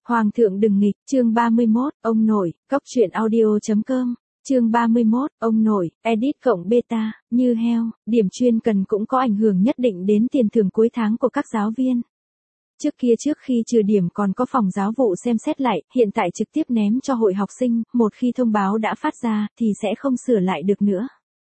Hoàng thượng đừng nghịch, chương 31, ông nội, cóc truyện audio.com, chương 31, ông nội, edit cộng beta, như heo, điểm chuyên cần cũng có ảnh hưởng nhất định đến tiền thưởng cuối tháng của các giáo viên. Trước khi trừ điểm còn có phòng giáo vụ xem xét lại, hiện tại trực tiếp ném cho hội học sinh, một khi thông báo đã phát ra, thì sẽ không sửa lại được nữa.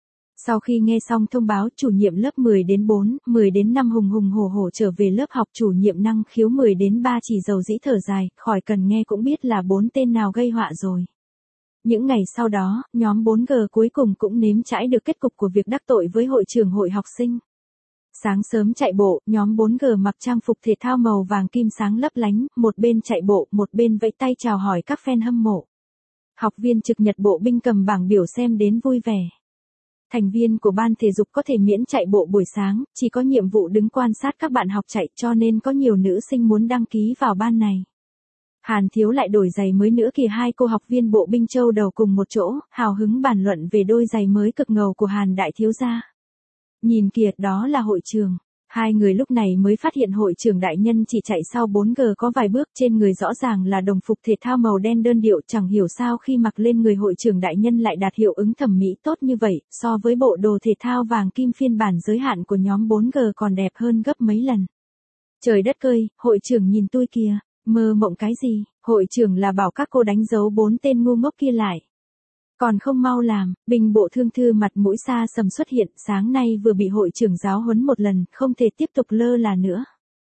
Sau khi nghe xong thông báo, chủ nhiệm lớp 10 đến 4, 10 đến 5 hùng hùng hổ hổ trở về lớp học, chủ nhiệm năng khiếu 10 đến 3 chỉ dầu dĩ thở dài, khỏi cần nghe cũng biết là 4 tên nào gây họa rồi. Những ngày sau đó, nhóm 4G cuối cùng cũng nếm trải được kết cục của việc đắc tội với hội trưởng hội học sinh. Sáng sớm chạy bộ, nhóm 4G mặc trang phục thể thao màu vàng kim sáng lấp lánh, một bên chạy bộ, một bên vẫy tay chào hỏi các fan hâm mộ. Học viên trực nhật bộ binh cầm bảng biểu xem đến vui vẻ. Thành viên của ban thể dục có thể miễn chạy bộ buổi sáng, chỉ có nhiệm vụ đứng quan sát các bạn học chạy, cho nên có nhiều nữ sinh muốn đăng ký vào ban này. Hàn Thiếu lại đổi giày mới nữa kìa, hai cô học viên bộ binh châu đầu cùng một chỗ, hào hứng bàn luận về đôi giày mới cực ngầu của Hàn đại thiếu gia. Nhìn kìa, đó là hội trường. Hai người lúc này mới phát hiện hội trưởng đại nhân chỉ chạy sau 4G có vài bước, trên người rõ ràng là đồng phục thể thao màu đen đơn điệu, chẳng hiểu sao khi mặc lên người hội trưởng đại nhân lại đạt hiệu ứng thẩm mỹ tốt như vậy, so với bộ đồ thể thao vàng kim phiên bản giới hạn của nhóm 4G còn đẹp hơn gấp mấy lần. Trời đất ơi, hội trưởng nhìn tôi kìa, mơ mộng cái gì, hội trưởng là bảo các cô đánh dấu 4 tên ngu ngốc kia lại. Còn không mau làm, Bình bộ thương thư mặt mũi xa sầm xuất hiện, sáng nay vừa bị hội trưởng giáo huấn một lần, không thể tiếp tục lơ là nữa.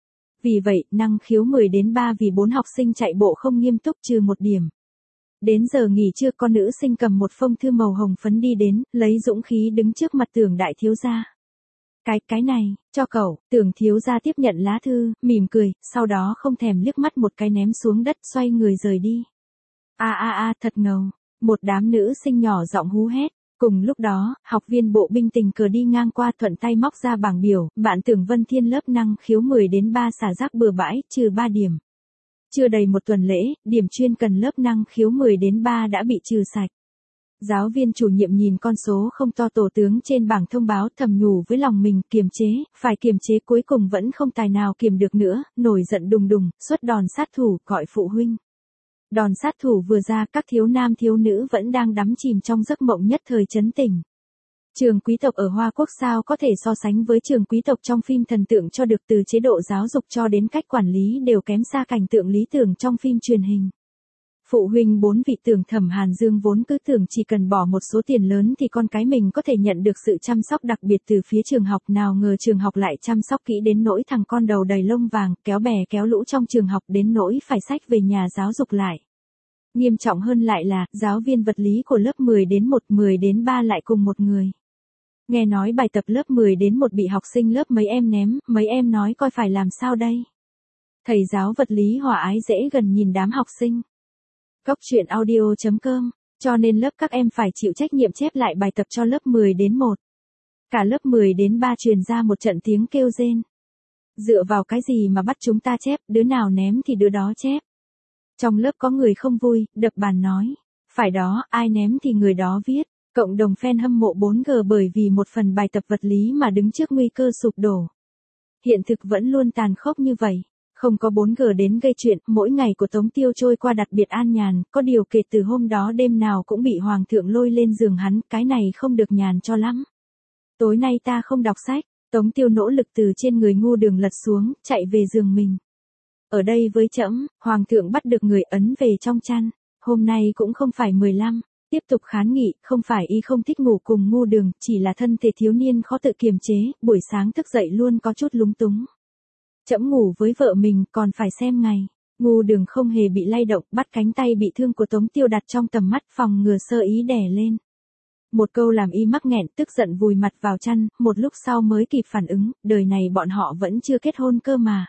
Vì vậy, năng khiếu 10 đến 3 vì 4 học sinh chạy bộ không nghiêm túc trừ 1 điểm. Đến giờ nghỉ trưa, con nữ sinh cầm một phong thư màu hồng phấn đi đến, lấy dũng khí đứng trước mặt Tưởng đại thiếu gia. Cái này, cho cậu, Tưởng thiếu gia tiếp nhận lá thư, mỉm cười, sau đó không thèm liếc mắt một cái ném xuống đất, xoay người rời đi. Thật ngầu. Một đám nữ sinh nhỏ giọng hú hét. Cùng lúc đó, học viên bộ binh tình cờ đi ngang qua, thuận tay móc ra bảng biểu, bạn Tưởng Vân Thiên lớp năng khiếu 10 đến 3 xả rác bừa bãi, trừ 3 điểm. Chưa đầy một tuần lễ, điểm chuyên cần lớp năng khiếu 10 đến 3 đã bị trừ sạch. Giáo viên chủ nhiệm nhìn con số không to tổ tướng trên bảng thông báo, thầm nhủ với lòng mình, kiềm chế, phải kiềm chế, cuối cùng vẫn không tài nào kiềm được nữa, nổi giận đùng đùng, xuất đòn sát thủ, gọi phụ huynh. Đòn sát thủ vừa ra, các thiếu nam thiếu nữ vẫn đang đắm chìm trong giấc mộng nhất thời chấn tỉnh. Trường quý tộc ở Hoa Quốc sao có thể so sánh với trường quý tộc trong phim thần tượng, cho được từ chế độ giáo dục cho đến cách quản lý đều kém xa cảnh tượng lý tưởng trong phim truyền hình. Phụ huynh 4 vị Tưởng Thẩm Hàn Dương vốn cứ tưởng chỉ cần bỏ một số tiền lớn thì con cái mình có thể nhận được sự chăm sóc đặc biệt từ phía trường học, nào ngờ trường học lại chăm sóc kỹ đến nỗi thằng con đầu đầy lông vàng, kéo bè kéo lũ trong trường học đến nỗi phải xách về nhà giáo dục lại. Nghiêm trọng hơn lại là, giáo viên vật lý của lớp 10 đến 1, 10 đến 3 lại cùng một người. Nghe nói bài tập lớp 10 đến 1 bị học sinh lớp mấy em ném, mấy em nói coi phải làm sao đây. Thầy giáo vật lý hòa ái dễ gần nhìn đám học sinh. Cóc truyện audio.com, cho nên lớp các em phải chịu trách nhiệm chép lại bài tập cho lớp 10 đến 1. Cả lớp 10 đến 3 truyền ra một trận tiếng kêu rên. Dựa vào cái gì mà bắt chúng ta chép, đứa nào ném thì đứa đó chép. Trong lớp có người không vui, đập bàn nói. Phải đó, ai ném thì người đó viết. Cộng đồng fan hâm mộ 4G bởi vì một phần bài tập vật lý mà đứng trước nguy cơ sụp đổ. Hiện thực vẫn luôn tàn khốc như vậy. Không có 4G đến gây chuyện, mỗi ngày của Tống Tiêu trôi qua đặc biệt an nhàn, có điều kể từ hôm đó đêm nào cũng bị Hoàng thượng lôi lên giường hắn, cái này không được nhàn cho lắm. Tối nay ta không đọc sách, Tống Tiêu nỗ lực từ trên người Ngu Đường lật xuống, chạy về giường mình. Ở đây với trẫm, Hoàng thượng bắt được người ấn về trong chăn, hôm nay cũng không phải 15, tiếp tục kháng nghị, không phải y không thích ngủ cùng Ngu Đường, chỉ là thân thể thiếu niên khó tự kiềm chế, buổi sáng thức dậy luôn có chút lúng túng. Trẫm ngủ với vợ mình, còn phải xem ngày. Ngu Đường không hề bị lay động, bắt cánh tay bị thương của Tống Tiêu đặt trong tầm mắt, phòng ngừa sơ ý đè lên. Một câu làm y mắc nghẹn, tức giận vùi mặt vào chăn, một lúc sau mới kịp phản ứng, đời này bọn họ vẫn chưa kết hôn cơ mà.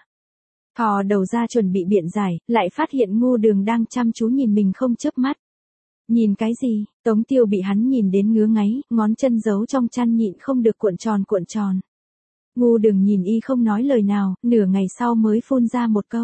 Thò đầu ra chuẩn bị biện giải, lại phát hiện Ngu Đường đang chăm chú nhìn mình không chớp mắt. Nhìn cái gì? Tống Tiêu bị hắn nhìn đến ngứa ngáy, ngón chân giấu trong chăn nhịn không được cuộn tròn. Ngu Đường nhìn y không nói lời nào, nửa ngày sau mới phun ra một câu.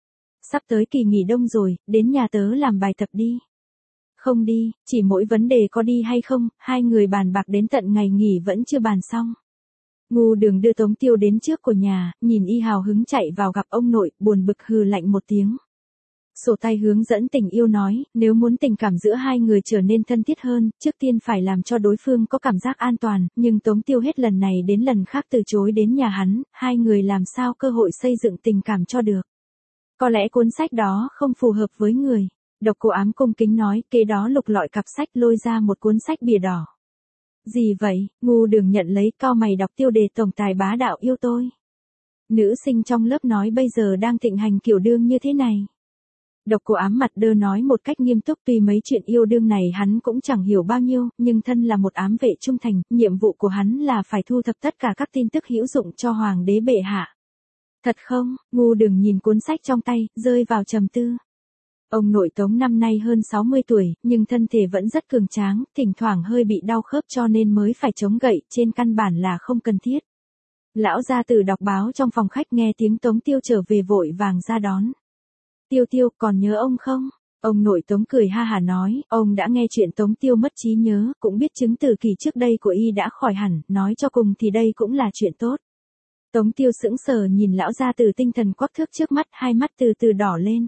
Sắp tới kỳ nghỉ đông rồi, đến nhà tớ làm bài tập đi. Không đi, chỉ mỗi vấn đề có đi hay không, hai người bàn bạc đến tận ngày nghỉ vẫn chưa bàn xong. Ngu Đường đưa Tống Tiêu đến trước của nhà, nhìn y hào hứng chạy vào gặp ông nội, buồn bực hừ lạnh một tiếng. Sổ tay hướng dẫn tình yêu nói, nếu muốn tình cảm giữa hai người trở nên thân thiết hơn, trước tiên phải làm cho đối phương có cảm giác an toàn, nhưng Tống Tiêu hết lần này đến lần khác từ chối đến nhà hắn, hai người làm sao cơ hội xây dựng tình cảm cho được. Có lẽ cuốn sách đó không phù hợp với người. Độc Cô Ám cung kính nói, kế đó lục lọi cặp sách lôi ra một cuốn sách bìa đỏ. Gì vậy? Ngu Đường nhận lấy, cau mày đọc tiêu đề tổng tài bá đạo yêu tôi. Nữ sinh trong lớp nói bây giờ đang thịnh hành kiểu đương như thế này. Độc Cô Ám mặt đơ nói một cách nghiêm túc, tuy mấy chuyện yêu đương này hắn cũng chẳng hiểu bao nhiêu, nhưng thân là một ám vệ trung thành, nhiệm vụ của hắn là phải thu thập tất cả các tin tức hữu dụng cho hoàng đế bệ hạ. Thật không? Ngu Đường nhìn cuốn sách trong tay, rơi vào trầm tư. Ông nội Tống năm nay hơn 60 tuổi, nhưng thân thể vẫn rất cường tráng, thỉnh thoảng hơi bị đau khớp cho nên mới phải chống gậy, trên căn bản là không cần thiết. Lão gia tử đọc báo trong phòng khách nghe tiếng Tống Tiêu trở về vội vàng ra đón. Tiêu Tiêu, còn nhớ ông không? Ông nội Tống cười ha hả nói, ông đã nghe chuyện Tống Tiêu mất trí nhớ, cũng biết chứng từ kỳ trước đây của y đã khỏi hẳn, nói cho cùng thì đây cũng là chuyện tốt. Tống Tiêu sững sờ nhìn lão gia tử tinh thần quắc thước trước mắt, hai mắt từ từ đỏ lên.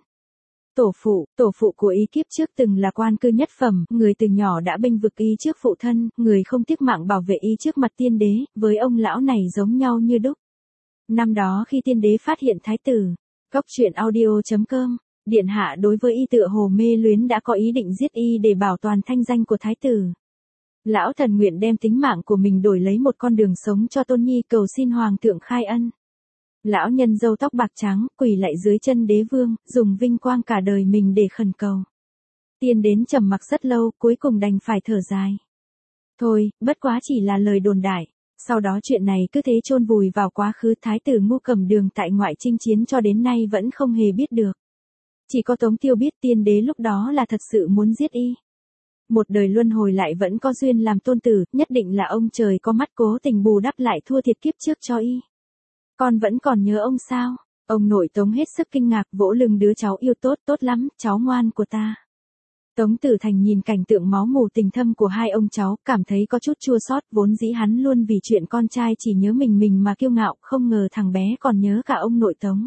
Tổ phụ của y kiếp trước từng là quan cư nhất phẩm, người từ nhỏ đã bênh vực y trước phụ thân, người không tiếc mạng bảo vệ y trước mặt tiên đế, với ông lão này giống nhau như đúc. Năm đó khi tiên đế phát hiện thái tử, Cóc truyện audio.com, điện hạ đối với y tựa hồ mê luyến đã có ý định giết y để bảo toàn thanh danh của thái tử. Lão thần nguyện đem tính mạng của mình đổi lấy một con đường sống cho tôn nhi, cầu xin hoàng thượng khai ân. Lão nhân râu tóc bạc trắng, quỳ lạy dưới chân đế vương, dùng vinh quang cả đời mình để khẩn cầu. Tiên đến trầm mặc rất lâu, cuối cùng đành phải thở dài. Thôi, bất quá chỉ là lời đồn đại. Sau đó chuyện này cứ thế chôn vùi vào quá khứ, thái tử Ngu Cầm Đường tại ngoại chinh chiến cho đến nay vẫn không hề biết được. Chỉ có Tống Tiêu biết tiên đế lúc đó là thật sự muốn giết y. Một đời luân hồi lại vẫn có duyên làm tôn tử, nhất định là ông trời có mắt cố tình bù đắp lại thua thiệt kiếp trước cho y. Con vẫn còn nhớ ông sao? Ông nội Tống hết sức kinh ngạc, vỗ lưng đứa cháu yêu tốt, tốt lắm, cháu ngoan của ta. Tống Tử Thành nhìn cảnh tượng máu mù tình thâm của hai ông cháu, cảm thấy có chút chua xót, vốn dĩ hắn luôn vì chuyện con trai chỉ nhớ mình mà kiêu ngạo, không ngờ thằng bé còn nhớ cả ông nội Tống.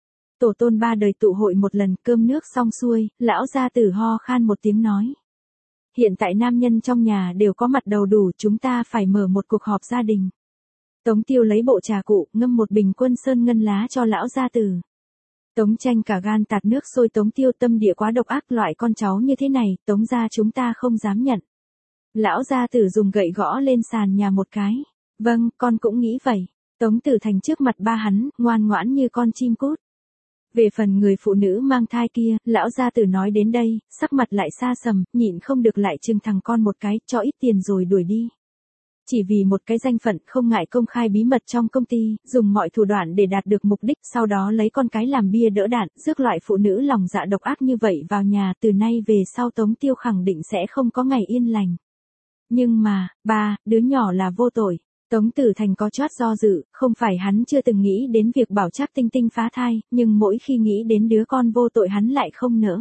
Tổ tôn ba đời tụ hội một lần, cơm nước xong xuôi, lão gia tử ho khan một tiếng nói. Hiện tại nam nhân trong nhà đều có mặt đầu đủ, chúng ta phải mở một cuộc họp gia đình. Tống Tiêu lấy bộ trà cụ, ngâm một bình Quân Sơn ngân lá cho lão gia tử. Tống Tranh cả gan tạt nước sôi. Tống Tiêu tâm địa quá độc ác, loại con cháu như thế này, Tống gia chúng ta không dám nhận. Lão gia tử dùng gậy gõ lên sàn nhà một cái. Vâng, con cũng nghĩ vậy. Tống Tử Thành trước mặt ba hắn, ngoan ngoãn như con chim cút. Về phần người phụ nữ mang thai kia, lão gia tử nói đến đây, sắc mặt lại xa sầm, nhịn không được lại trừng thằng con một cái, cho ít tiền rồi đuổi đi. Chỉ vì một cái danh phận, không ngại công khai bí mật trong công ty, dùng mọi thủ đoạn để đạt được mục đích, sau đó lấy con cái làm bia đỡ đạn, rước loại phụ nữ lòng dạ độc ác như vậy vào nhà, từ nay về sau Tống Tiêu khẳng định sẽ không có ngày yên lành. Nhưng mà, ba, đứa nhỏ là vô tội. Tống Tử Thành có chót do dự, không phải hắn chưa từng nghĩ đến việc bảo Trác Tinh Tinh phá thai, nhưng mỗi khi nghĩ đến đứa con vô tội hắn lại không nỡ.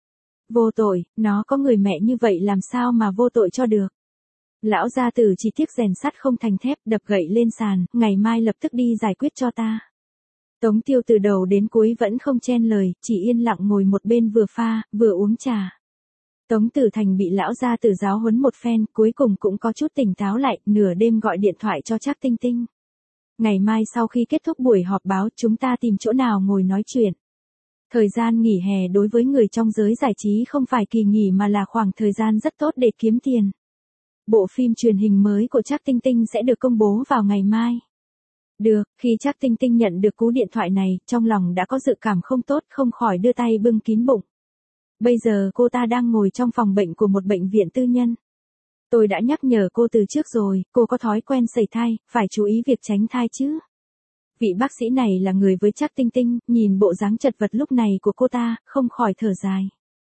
Vô tội, nó có người mẹ như vậy làm sao mà vô tội cho được. Lão gia tử chỉ tiếc rèn sắt không thành thép, đập gậy lên sàn, ngày mai lập tức đi giải quyết cho ta. Tống Tiêu từ đầu đến cuối vẫn không chen lời, chỉ yên lặng ngồi một bên vừa pha, vừa uống trà. Tống Tử Thành bị lão gia tử giáo huấn một phen, cuối cùng cũng có chút tỉnh táo lại, nửa đêm gọi điện thoại cho Trác Tinh Tinh. Ngày mai sau khi kết thúc buổi họp báo, chúng ta tìm chỗ nào ngồi nói chuyện. Thời gian nghỉ hè đối với người trong giới giải trí không phải kỳ nghỉ mà là khoảng thời gian rất tốt để kiếm tiền. Bộ phim truyền hình mới của Trác Tinh Tinh sẽ được công bố vào ngày mai. Được, khi Trác Tinh Tinh nhận được cú điện thoại này, trong lòng đã có dự cảm không tốt, không khỏi đưa tay bưng kín bụng. Bây giờ cô ta đang ngồi trong phòng bệnh của một bệnh viện tư nhân. Tôi đã nhắc nhở cô từ trước rồi, cô có thói quen sẩy thai, phải chú ý việc tránh thai chứ. Vị bác sĩ này là người với Trác Tinh Tinh, nhìn bộ dáng chật vật lúc này của cô ta, không khỏi thở dài.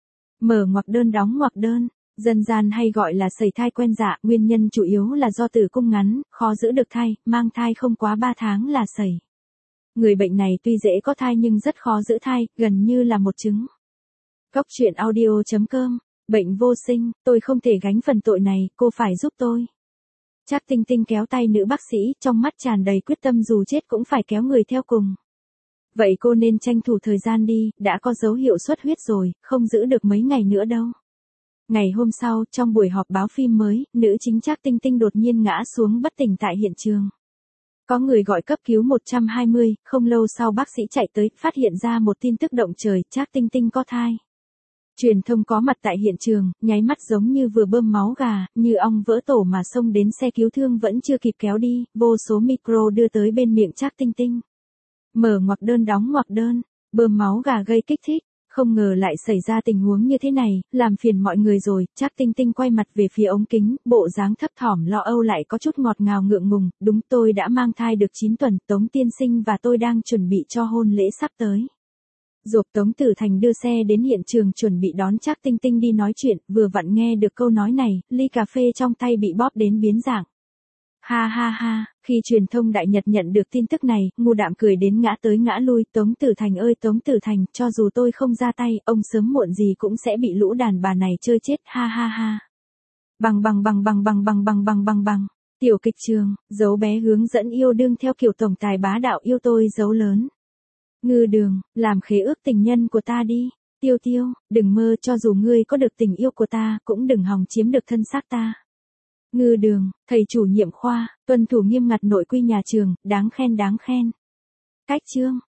Mở ngoặc đơn đóng ngoặc đơn. Dân gian hay gọi là sẩy thai quen dạ, nguyên nhân chủ yếu là do tử cung ngắn, khó giữ được thai, mang thai không quá 3 tháng là sẩy. Người bệnh này tuy dễ có thai nhưng rất khó giữ thai, gần như là một chứng. Cóc truyện audio.com, bệnh vô sinh, tôi không thể gánh phần tội này, cô phải giúp tôi. Trác Tinh Tinh kéo tay nữ bác sĩ, trong mắt tràn đầy quyết tâm dù chết cũng phải kéo người theo cùng. Vậy cô nên tranh thủ thời gian đi, đã có dấu hiệu xuất huyết rồi, không giữ được mấy ngày nữa đâu. Ngày hôm sau, trong buổi họp báo phim mới, nữ chính Trác Tinh Tinh đột nhiên ngã xuống bất tỉnh tại hiện trường. Có người gọi cấp cứu 120, không lâu sau bác sĩ chạy tới, phát hiện ra một tin tức động trời, Trác Tinh Tinh có thai. Truyền thông có mặt tại hiện trường, nháy mắt giống như vừa bơm máu gà, như ong vỡ tổ mà xông đến xe cứu thương vẫn chưa kịp kéo đi, vô số micro đưa tới bên miệng Trác Tinh Tinh. Mở ngoặc đơn đóng ngoặc đơn, bơm máu gà gây kích thích, không ngờ lại xảy ra tình huống như thế này, làm phiền mọi người rồi, Trác Tinh Tinh quay mặt về phía ống kính, bộ dáng thấp thỏm lo âu lại có chút ngọt ngào ngượng ngùng, đúng tôi đã mang thai được 9 tuần, Tống tiên sinh và tôi đang chuẩn bị cho hôn lễ sắp tới. Rồi Tống Tử Thành đưa xe đến hiện trường chuẩn bị đón Trác Tinh Tinh đi nói chuyện, vừa vặn nghe được câu nói này, ly cà phê trong tay bị bóp đến biến dạng. Ha ha ha, khi truyền thông Đại Nhật nhận được tin tức này, Ngô Đạm cười đến ngã tới ngã lui, Tống Tử Thành ơi Tống Tử Thành, cho dù tôi không ra tay, ông sớm muộn gì cũng sẽ bị lũ đàn bà này chơi chết, ha ha ha. Bằng bằng bằng bằng bằng bằng bằng bằng bằng bằng. Tiểu kịch trường, dấu bé hướng dẫn yêu đương theo kiểu tổng tài bá đạo yêu tôi dấu lớn. Ngư Đường, làm khế ước tình nhân của ta đi. Tiêu Tiêu, đừng mơ, cho dù ngươi có được tình yêu của ta, cũng đừng hòng chiếm được thân xác ta. Ngư Đường, thầy chủ nhiệm khoa, tuân thủ nghiêm ngặt nội quy nhà trường, đáng khen đáng khen. Cách chương,